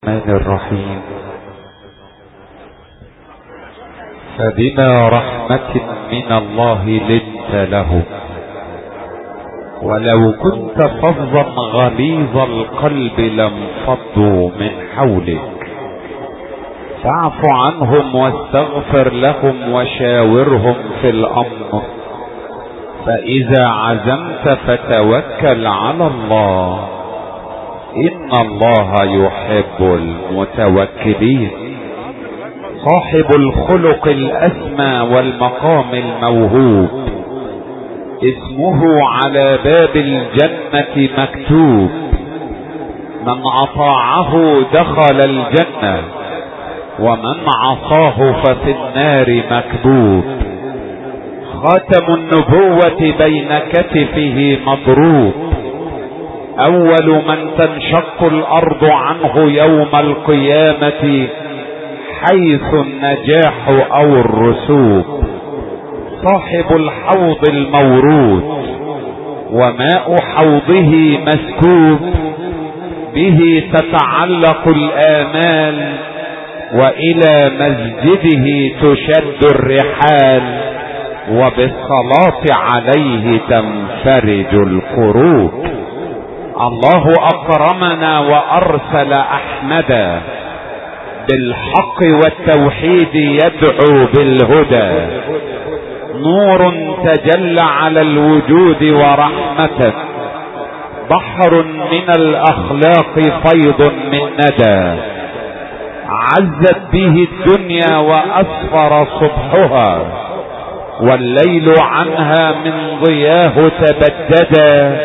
الرحمن الرحيم. فبما رحمة من الله لنت له، ولو كنت فظا غليظ القلب لانفضوا من حولك، فاعف عنهم واستغفر لهم وشاورهم في الأمر، فإذا عزمت فتوكل على الله، إن الله يحب المتوكلين. صاحب الخلق الأسمى والمقام الموهوب، اسمه على باب الجنة مكتوب، من أطاعه دخل الجنة ومن عصاه ففي النار مكبوب. خاتم النبوة بين كتفه مضروب، أول من تنشق الأرض عنه يوم القيامة حيث النجاح أو الرسوب. صاحب الحوض المورود، وماء حوضه مسكوب، به تتعلق الآمال وإلى مسجده تشد الرحال، وبالصلاة عليه تنفرج الكروب. الله أكرمنا وأرسل أحمدا بالحق والتوحيد يدعو بالهدى، نور تجلى على الوجود ورحمة، بحر من الأخلاق فيض من ندى، عزت به الدنيا وأسفر صبحها، والليل عنها من ضياه تبددا،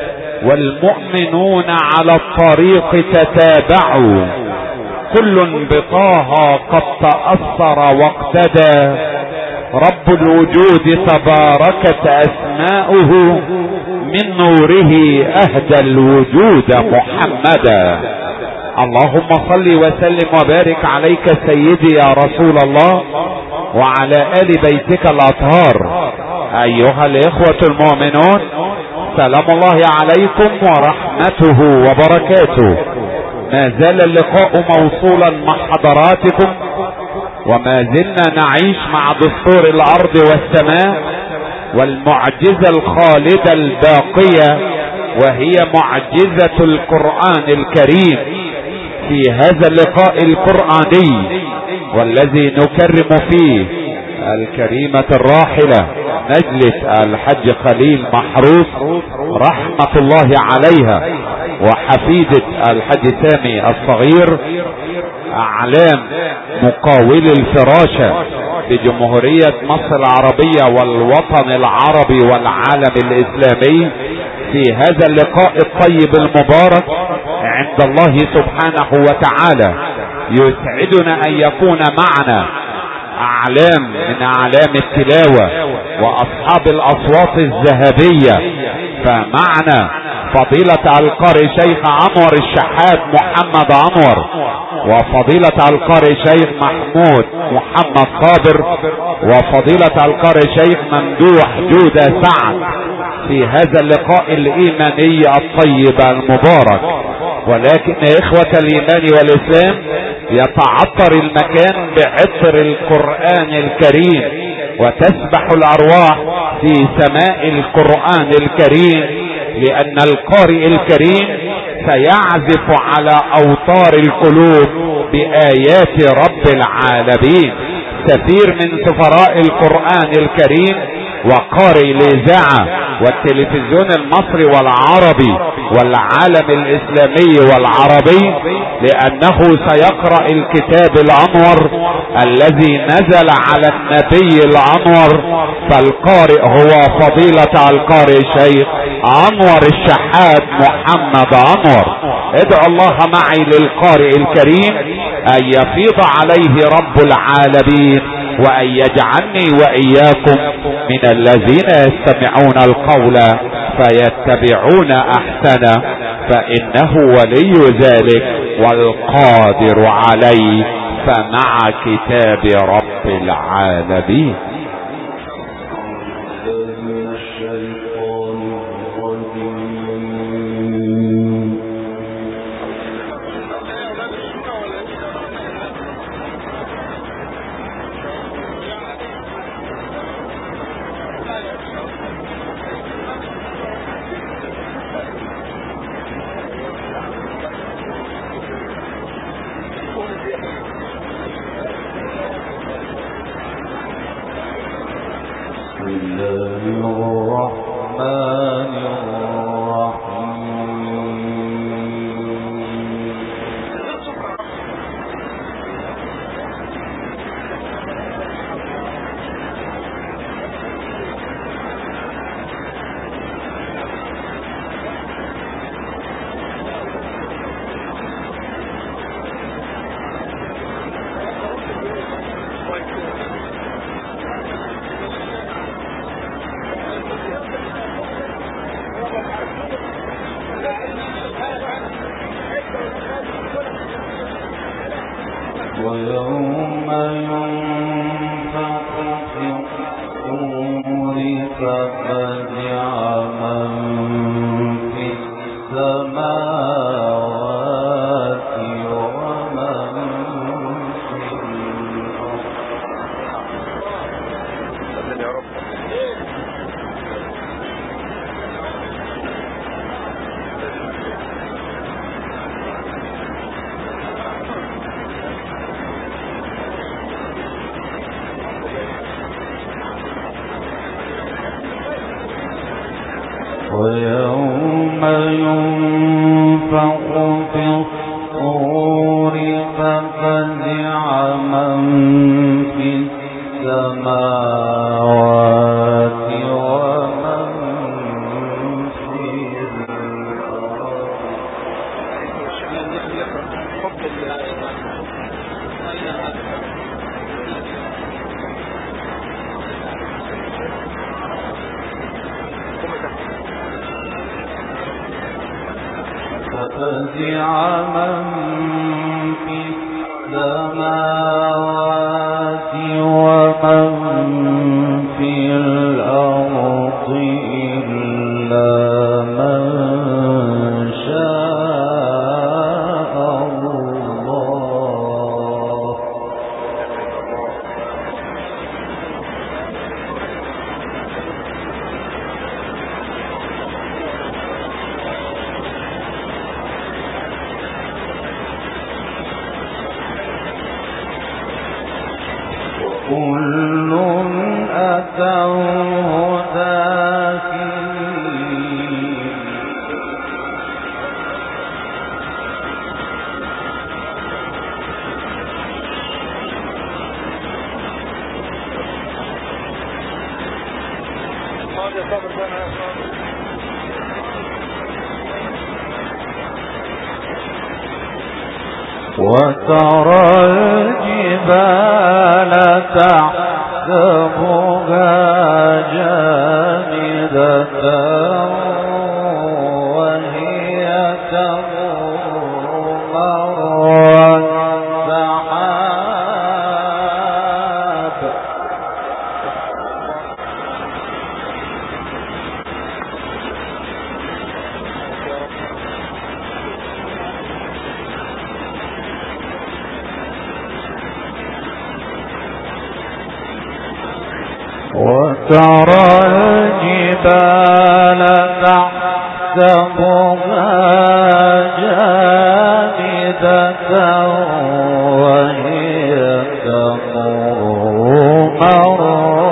والمؤمنون على الطريق تتابعوا، كل بطاها قد تأثر واقتدى. رب الوجود تباركت أسماؤه، من نوره أهدى الوجود محمدا. اللهم صل وسلم وبارك عليك سيدي يا رسول الله، وعلى آل بيتك الأطهار. أيها الإخوة المؤمنون، سلام الله عليكم ورحمته وبركاته. ما زال اللقاء موصولا مع حضراتكم، وما زلنا نعيش مع دستور الأرض والسماء والمعجزة الخالدة الباقية، وهي معجزة القرآن الكريم. في هذا اللقاء القرآني والذي نكرم فيه الكريمة الراحلة نجلة الحج خليل محروس رحمة الله عليها، وحفيدة الحج سامي الصغير، أعلام مقاول الفراشة بجمهورية مصر العربية والوطن العربي والعالم الإسلامي، في هذا اللقاء الطيب المبارك عند الله سبحانه وتعالى. يسعدنا أن يكون معنا أعلام من أعلام التلاوة وأصحاب الأصوات الذهبية. فمعنا فضيلة القارئ شيخ أنور الشحات محمد أنور، وفضيلة القارئ شيخ محمود محمد صابر، وفضيلة القارئ شيخ ممدوح جودة سعد، في هذا اللقاء الإيماني الطيب المبارك. ولكن إخوة الإيمان والإسلام، يتعطر المكان بعطر القرآن الكريم، وتسبح الأرواح في سماء القرآن الكريم، لأن القارئ الكريم سيعزف على أوتار القلوب بآيات رب العالمين. سفير من سفراء القرآن الكريم وقارئ الإذاعة والتلفزيون المصري والعربي والعالم الإسلامي والعربي، لأنه سيقرأ الكتاب الأنور الذي نزل على النبي الأنور. فالقارئ هو فضيلة القارئ شيخ أنور الشحات محمد أنور. ادعو الله معي للقارئ الكريم أن يفيض عليه رب العالمين، وأن يجعلني وإياكم من الذين يستمعون القول فيتبعون أحسنه، فإنه ولي ذلك والقادر عليه. فمع كتاب رب العالمين. الرحمن الرحيم. ويوم ينفخ في الصور ففزع من في السماوات ومن في الأرض. ويوم ينفخ في الصور ففزع من في السماوات ومن في ففزع من في السماوات ومن في الأرض إلا من شاء الله. كل أتوه داخرين. وترى الجبال تحسبها جامدة وهي تمر مر السحاب. وترى الجبال تحسبها جامدة وهي تمر مر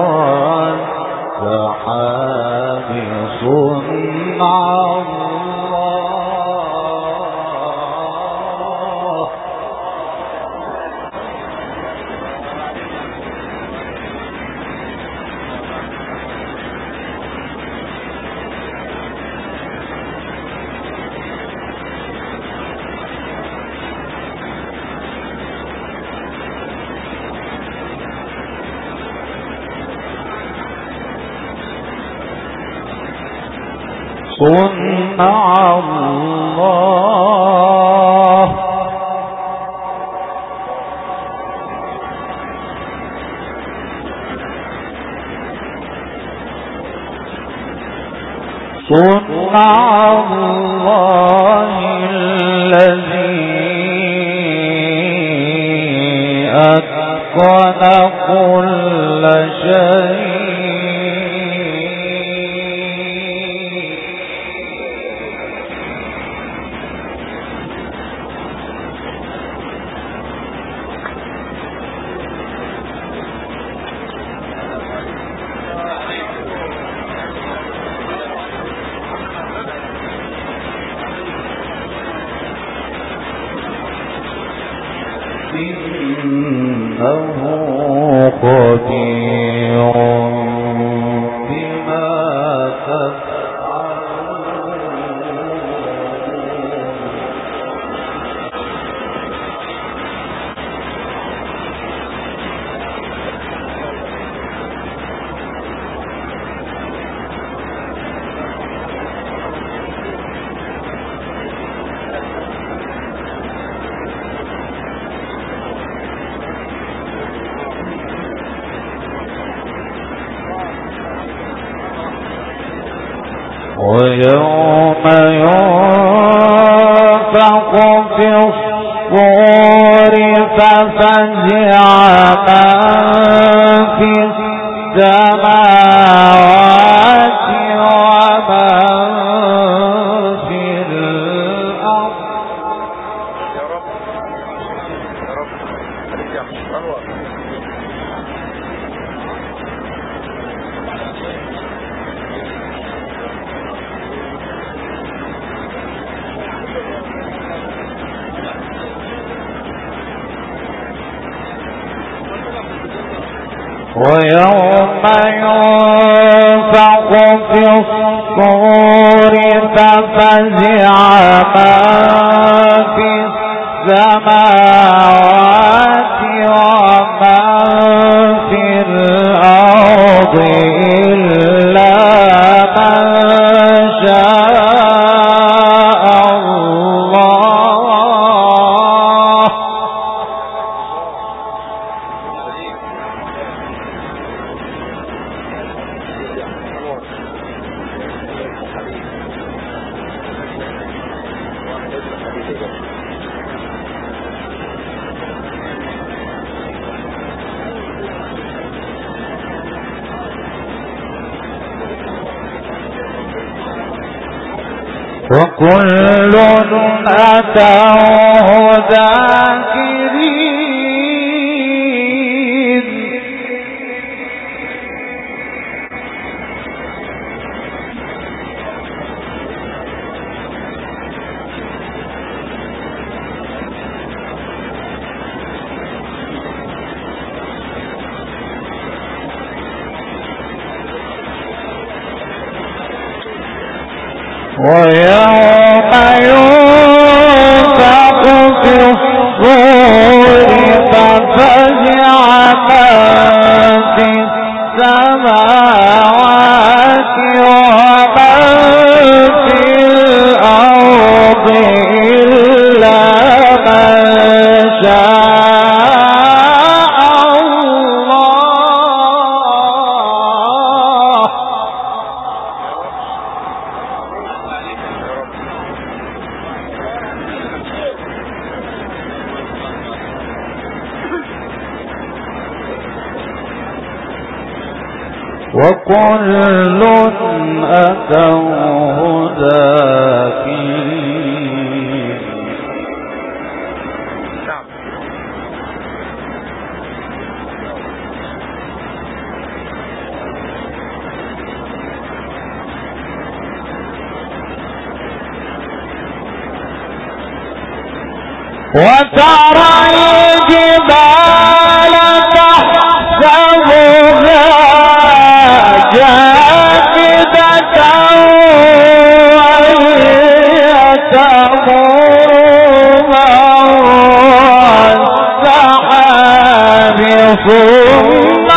السحاب صنع الله. صنع الله. صنع الله الذي أتقن كل شيء. إنه خبير بما ويوم ينفخ في الصور ففزع من في السماوات ومن في الأرض. يا رب يا رب خليك يا مشروع. ويوم ينفخ في الصور ففزع من في السماوات ومن في الأرض إلا من شاء الله. وكل أتوه ذاكرين. ويوم ينفخ في الصور ففزع من في السماوات ومن في الأرض إلا من شاء الله. وكل أتوه ذاكرين. وترى الجبال تحسبها جامدة وهي تمر مر السحاب ثم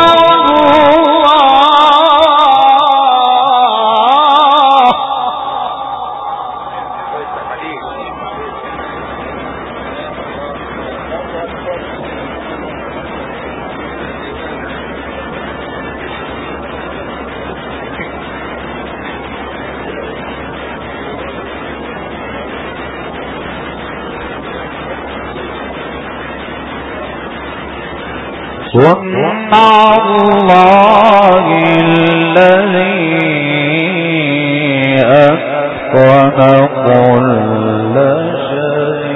الله الذي أتقن كل شيء.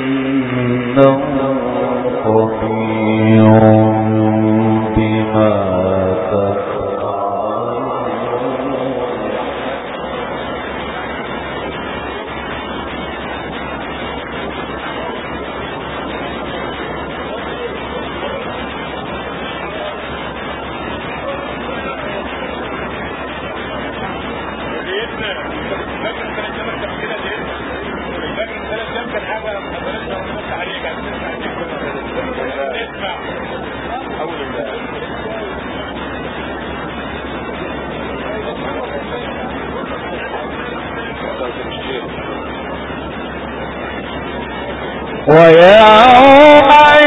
ويوم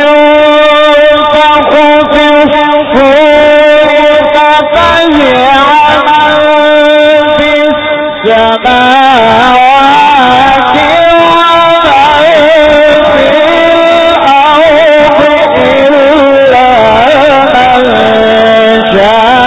ينفخ في الصور ففزع من في السماوات ومن في الأرض إلا من شاء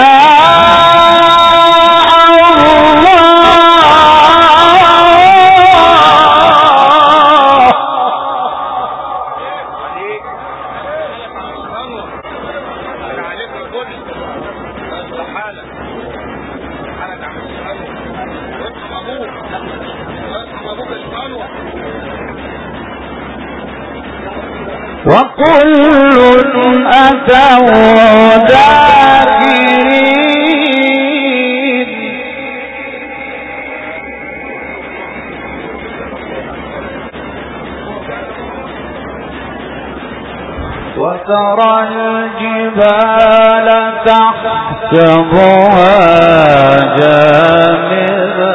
وكل أتوا داخرين وترى الجبال تحسبها جامدة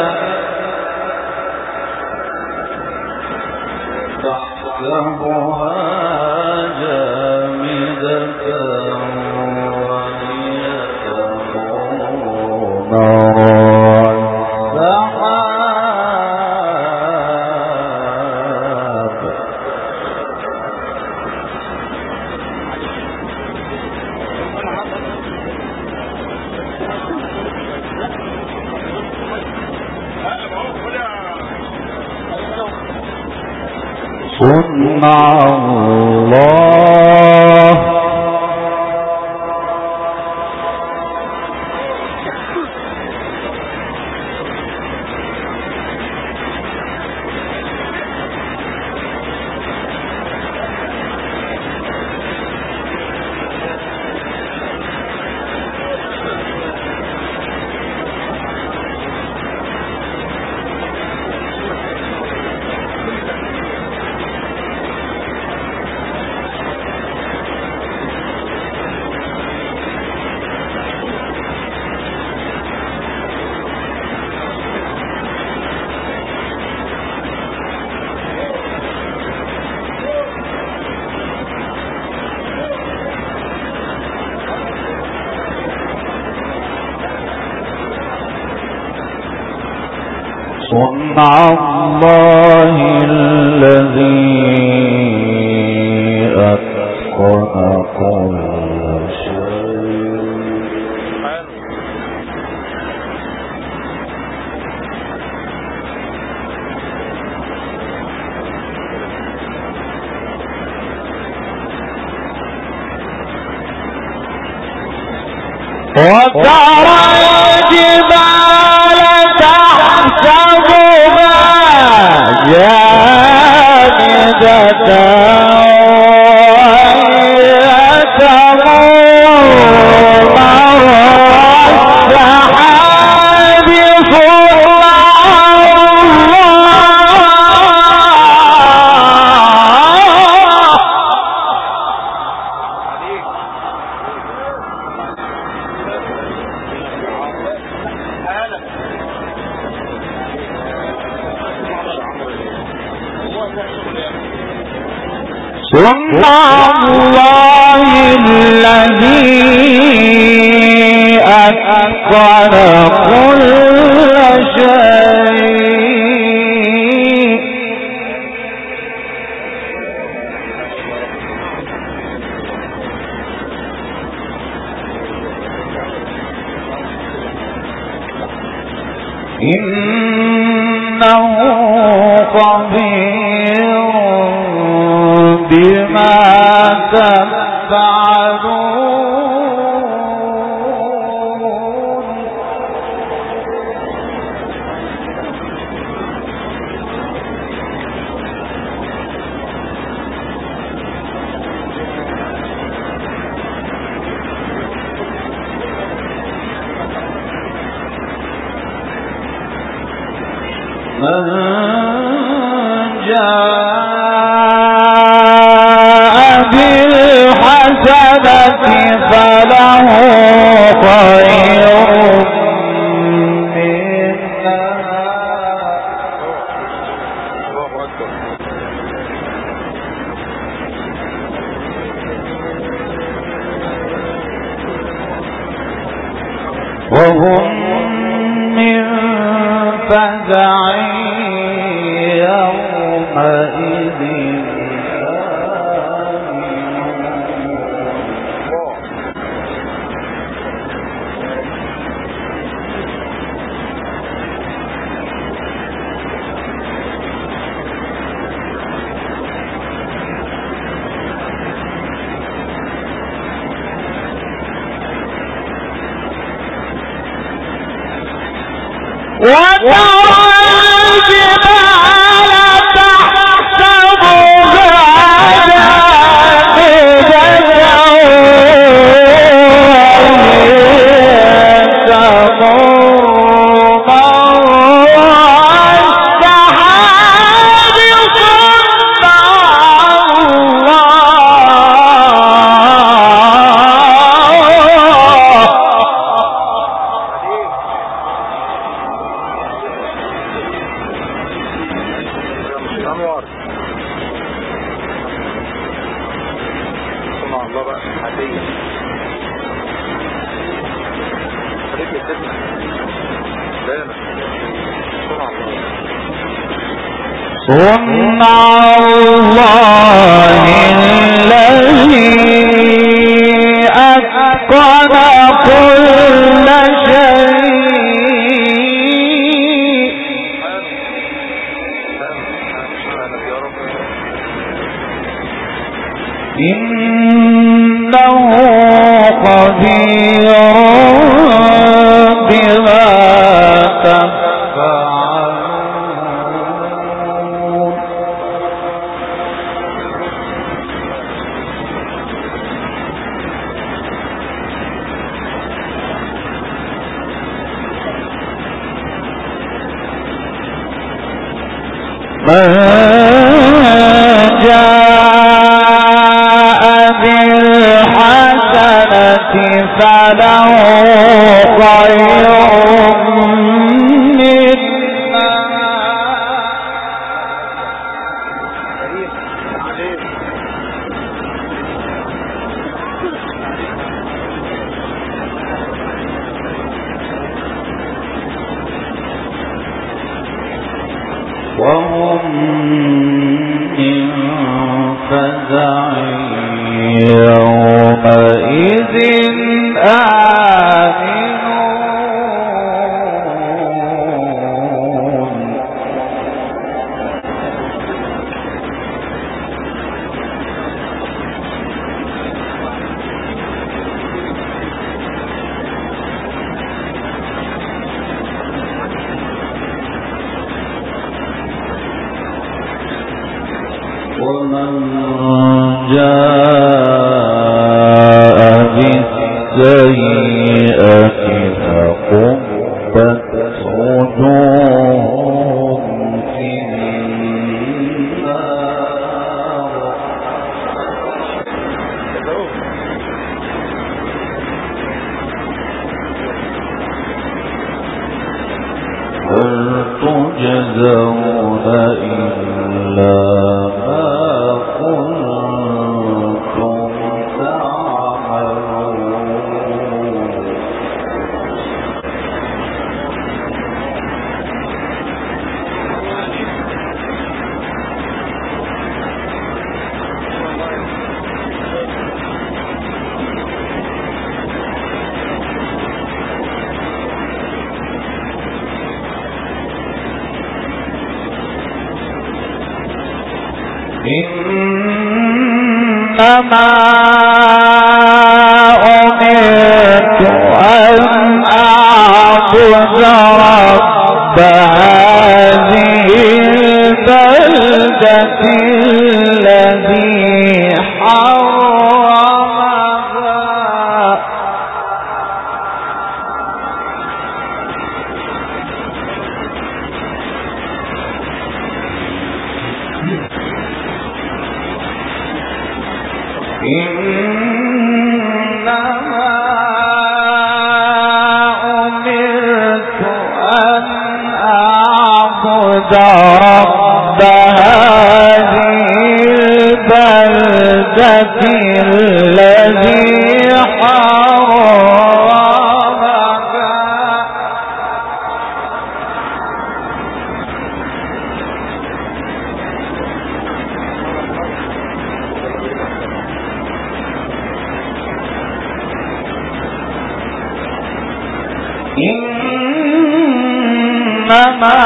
صنع الله صنع الله الذي أتقن كل شيء وترى الجبال تحسبها جامدة وهي تمر مر السحاب صنع الله الذي أتقن كل شيء إنه خبير بما تفعلون من جاء بالحسنة فله خير منها وهم من فزع يومئذ وترى الجبال تحسبها جامدة تمر السحاب صنع الله الذي أتقن كل شيء إنه خبير بما تفعلون من جاء بالحسنة فله خير منها وهم من فزع يومئذ آمنون ومن جاء بالسيئة فكبت وجوههم في النار هل تجزون إلا ما كنتم تعملون إن أمرت أن أعبد رب هذه البلدة الذي حرمها إنما أمرت أن أعبد رب هذه البلدة الذي حرمها إنما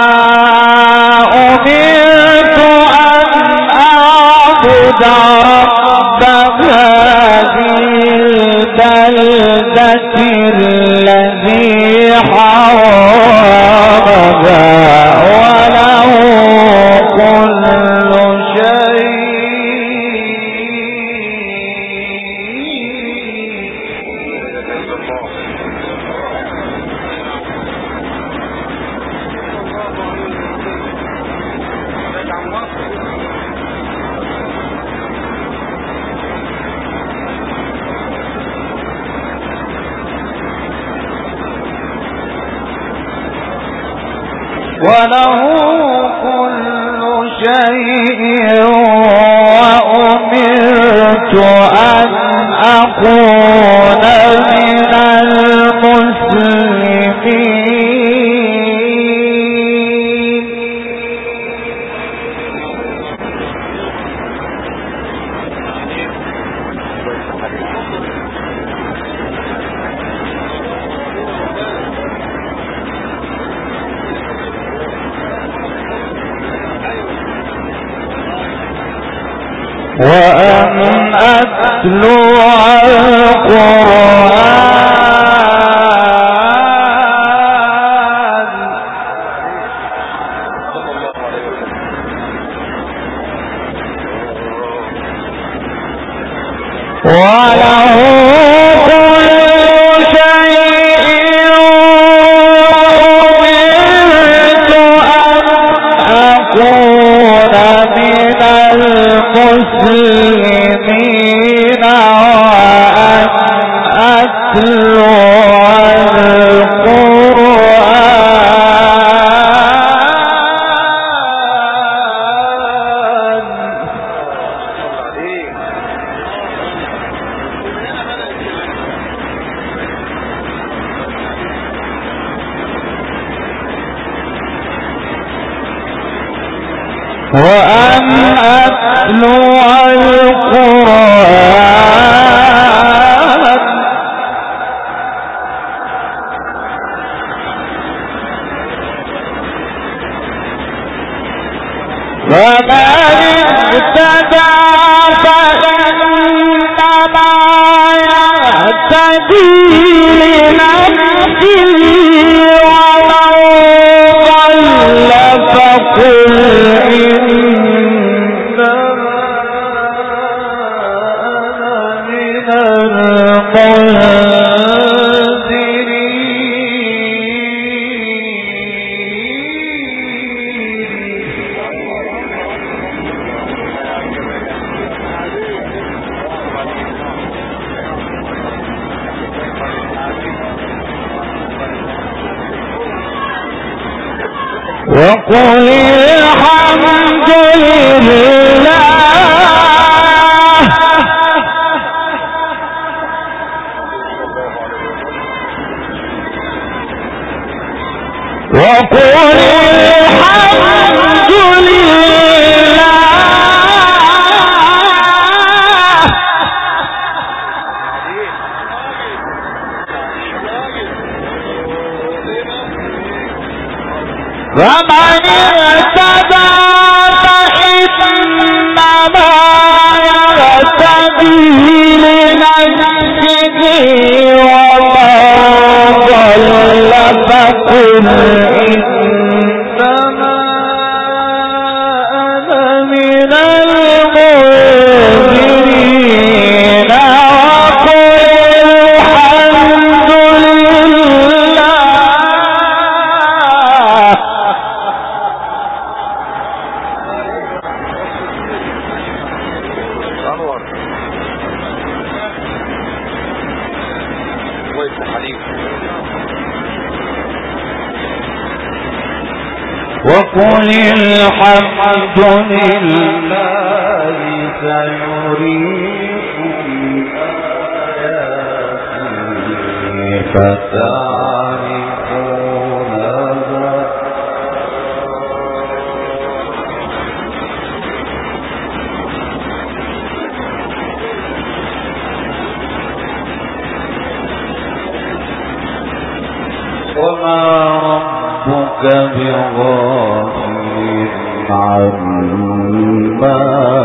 أمرت أن أعبد رب هذه البلدة الذي حرمها وله كل شيء وله كل شيء وأمرت أن أكون من المسلمين وأن أتلو القرآن وله كل شيء أمرت أن أكون من المسلمين وأن أتلو وأن أتلو القرآن فمن اهتدى فإنما يهتدي لنفسه ومن ضل فقل إنما وقل الحمد لله وقل الحمد لله فمن اهتدى فإنما وقل الحمد لله سيريكم آياته فتعرفونها وما ربك بغافل عما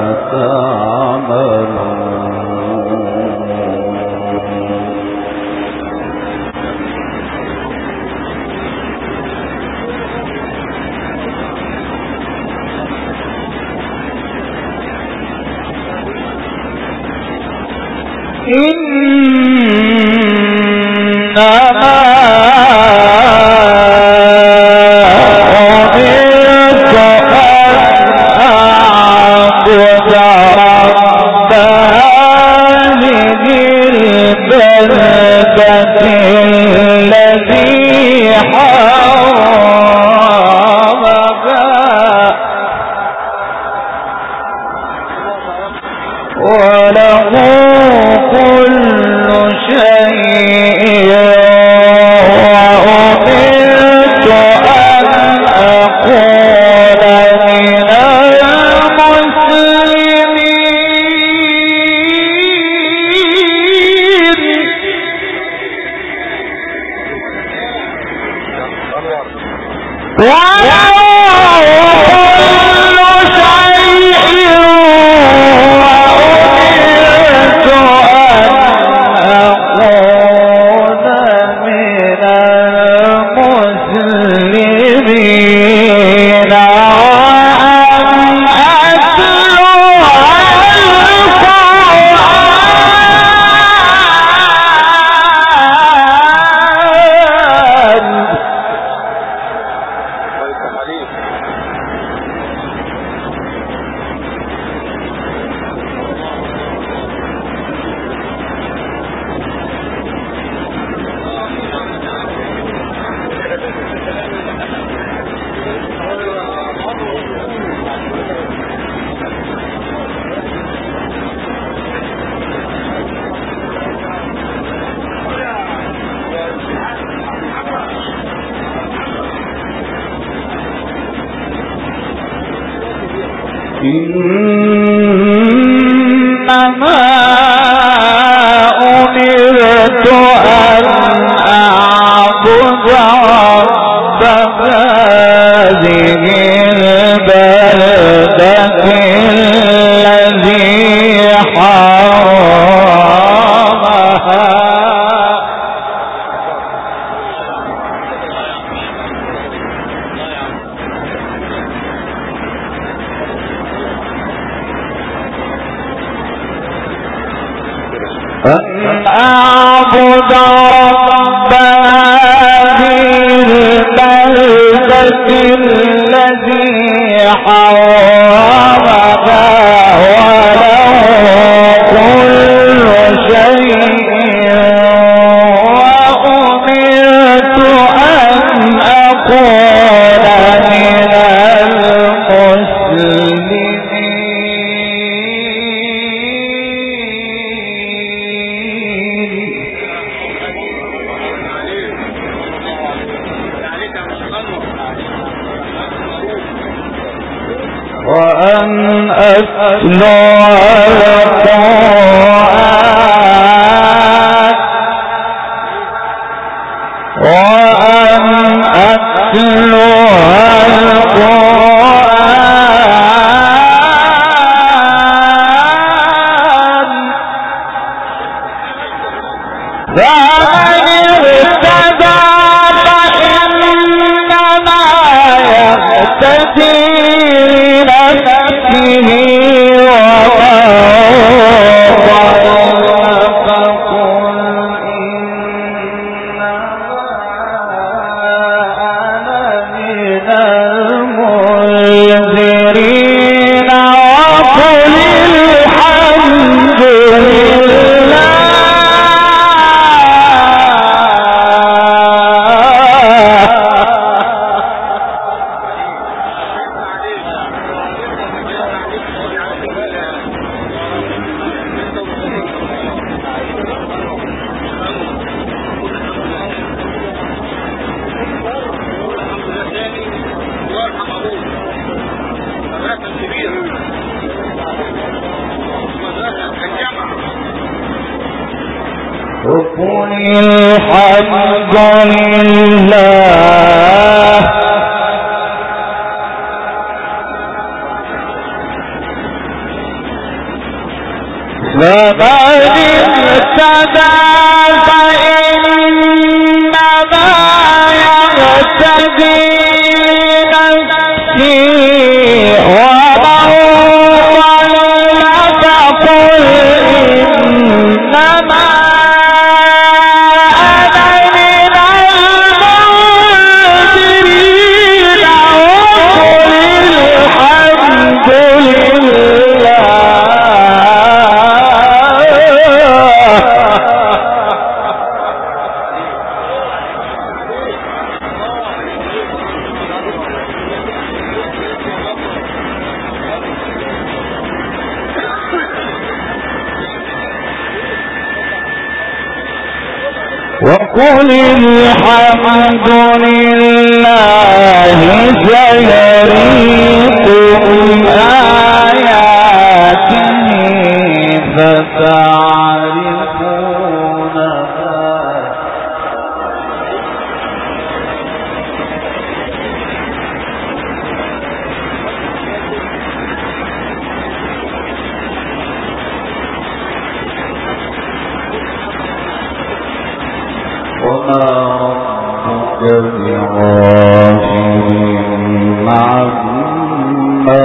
إنما أمرت أن أعبد رب هذه البلدة الذي حرمها أن أعبد رب هذه البلدة الذي حرمها وله كل شيء وأمرت أن أكون من المسلمين وأن أتلو القرآن وأن أتلو القرآن فمن اهتدى فإنما يهتدي لنفسه ومن ضل فقل إنما أنا من المنذرين وقل الحمد وقل الحمد لله فمن اهتدى فإنما يهتدي لنفسه ومن ضل فقل إنما أنا من المنذرين وقل الحمد لله وقل الحمد لله سيريكم آياته فتعرفونها وما ربك بغافل عما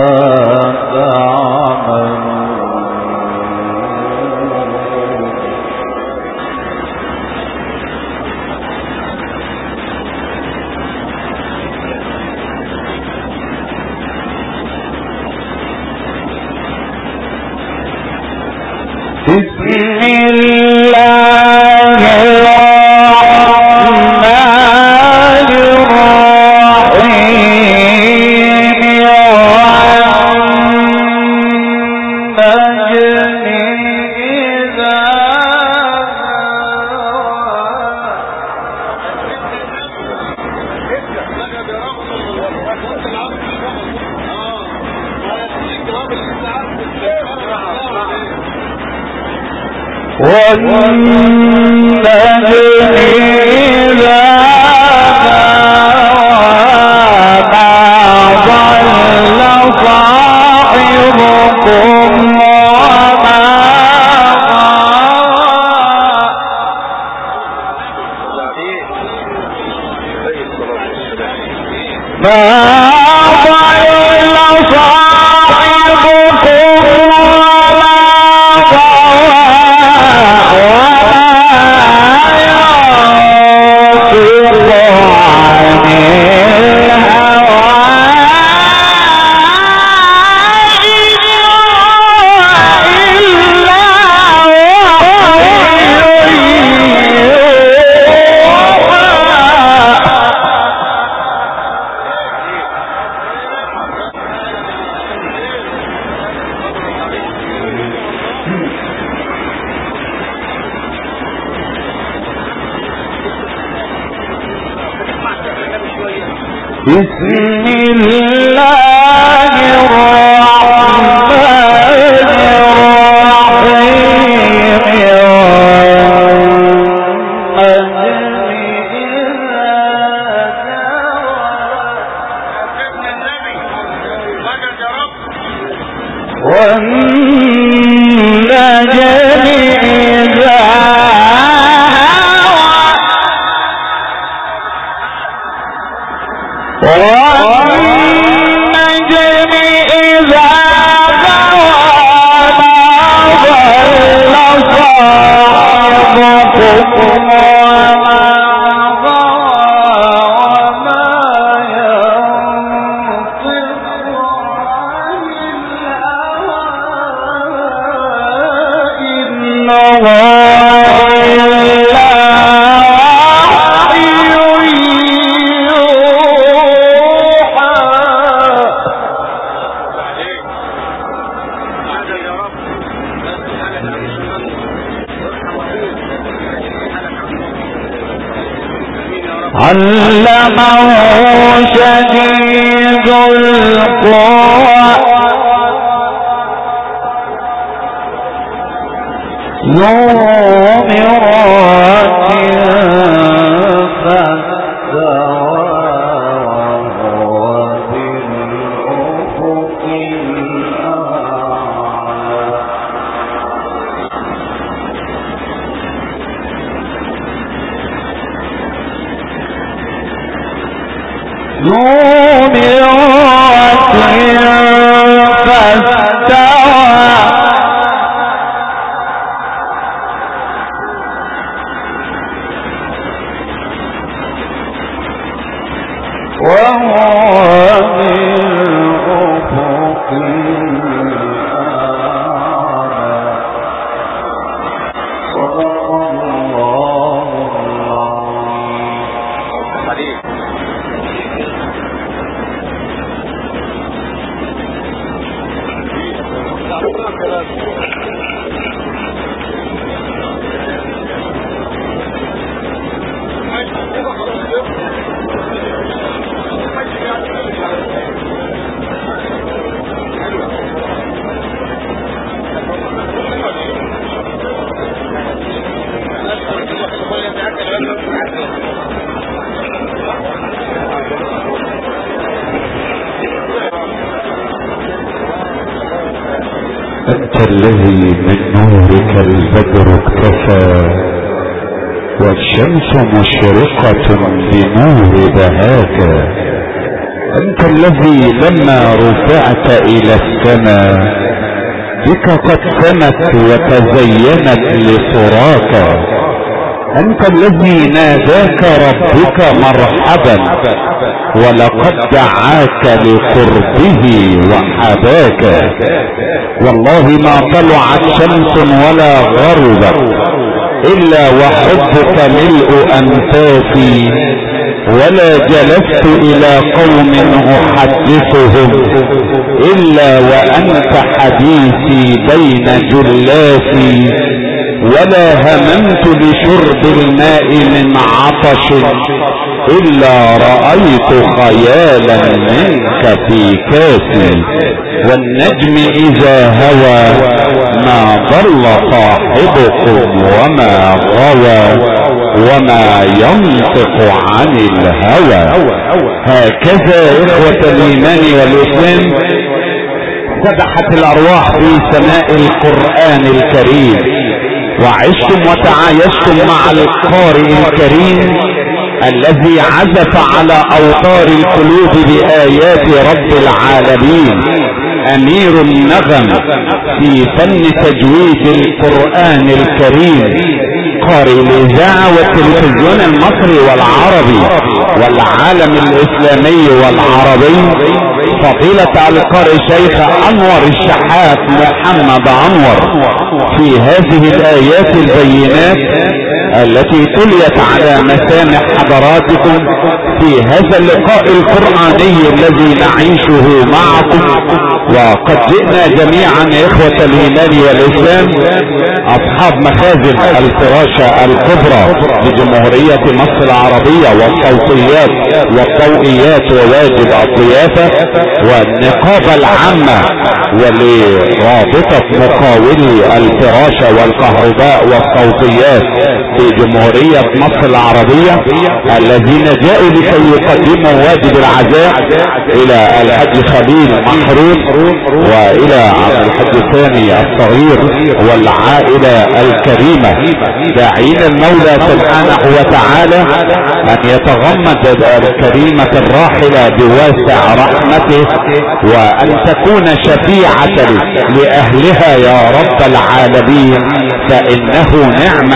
تعملون بسم الله الرحمن الرحيم والنجم إذا والنجم إذا ما ضل صاحبكم وما بسم الله الرحمن الرحيم والنجم إذا والنجم إذا هوى ما ضل صاحبكم وما غوى وما ينطق عن الهوى إن هو علمه شديد القوى ذو مرة ذو مرة فاستوى وهو بالأفق أنت الذي من نورك البدر اكتفى والشمس مشرقة بنور بهاك. أنت الذي لما رفعت إلى السماء بك قد سمت وتزينت لصراك. أنت الذي ناداك ربك مرحبا ولقد دعاك لقربه وحباك. والله ما طلعت شمس ولا غربت إلا وحبك ملء أنفاسي ولا جلست إلى قوم أحدثهم إلا وأنت حديثي بين جلاسي ولا هممت بشرب الماء من عطش إلا رأيت خيالا منك في كاسي. والنجم إذا هوى ما ضل صاحبكم وما غوى وما ينطق عن الهوى. هكذا إخوة الإيمان والإسلام سبحت الأرواح في سماء القرآن الكريم وعشتم وتعايشتم مع القارئ الكريم الذي عزف على أوتار القلوب بآيات رب العالمين، أمير النغم في فن تجويد القرآن الكريم، قارئ الإذاعة والتلفزيون المصري والعربي والعالم الإسلامي والعربي، فضيلة القارئ شيخ أنور الشحات محمد أنور، في هذه الآيات البينات التي تليت على مسامع حضراتكم في هذا اللقاء القرآني الذي نعيشه معكم. وقد جئنا جميعا إخوة الإيمان والإسلام أصحاب مخازن الفراشة الكبرى لجمهورية مصر العربية والصوتيات والضوئيات وواجب الضيافة والنقابة العامة ولرابطة مقاولي الفراشة والكهرباء والصوتيات في جمهورية مصر العربية الذين جاءوا لكي يقدموا واجب العزاء إلى الحج خليل محروس وإلى عبد الحج الثاني الصغير والعائلة الكريمة، داعين المولى سبحانه وتعالى أن يتغمد الكريمة الراحلة بواسع رحمته وأن تكون شفيعة لأهلها يا رب العالمين، فإنه نعم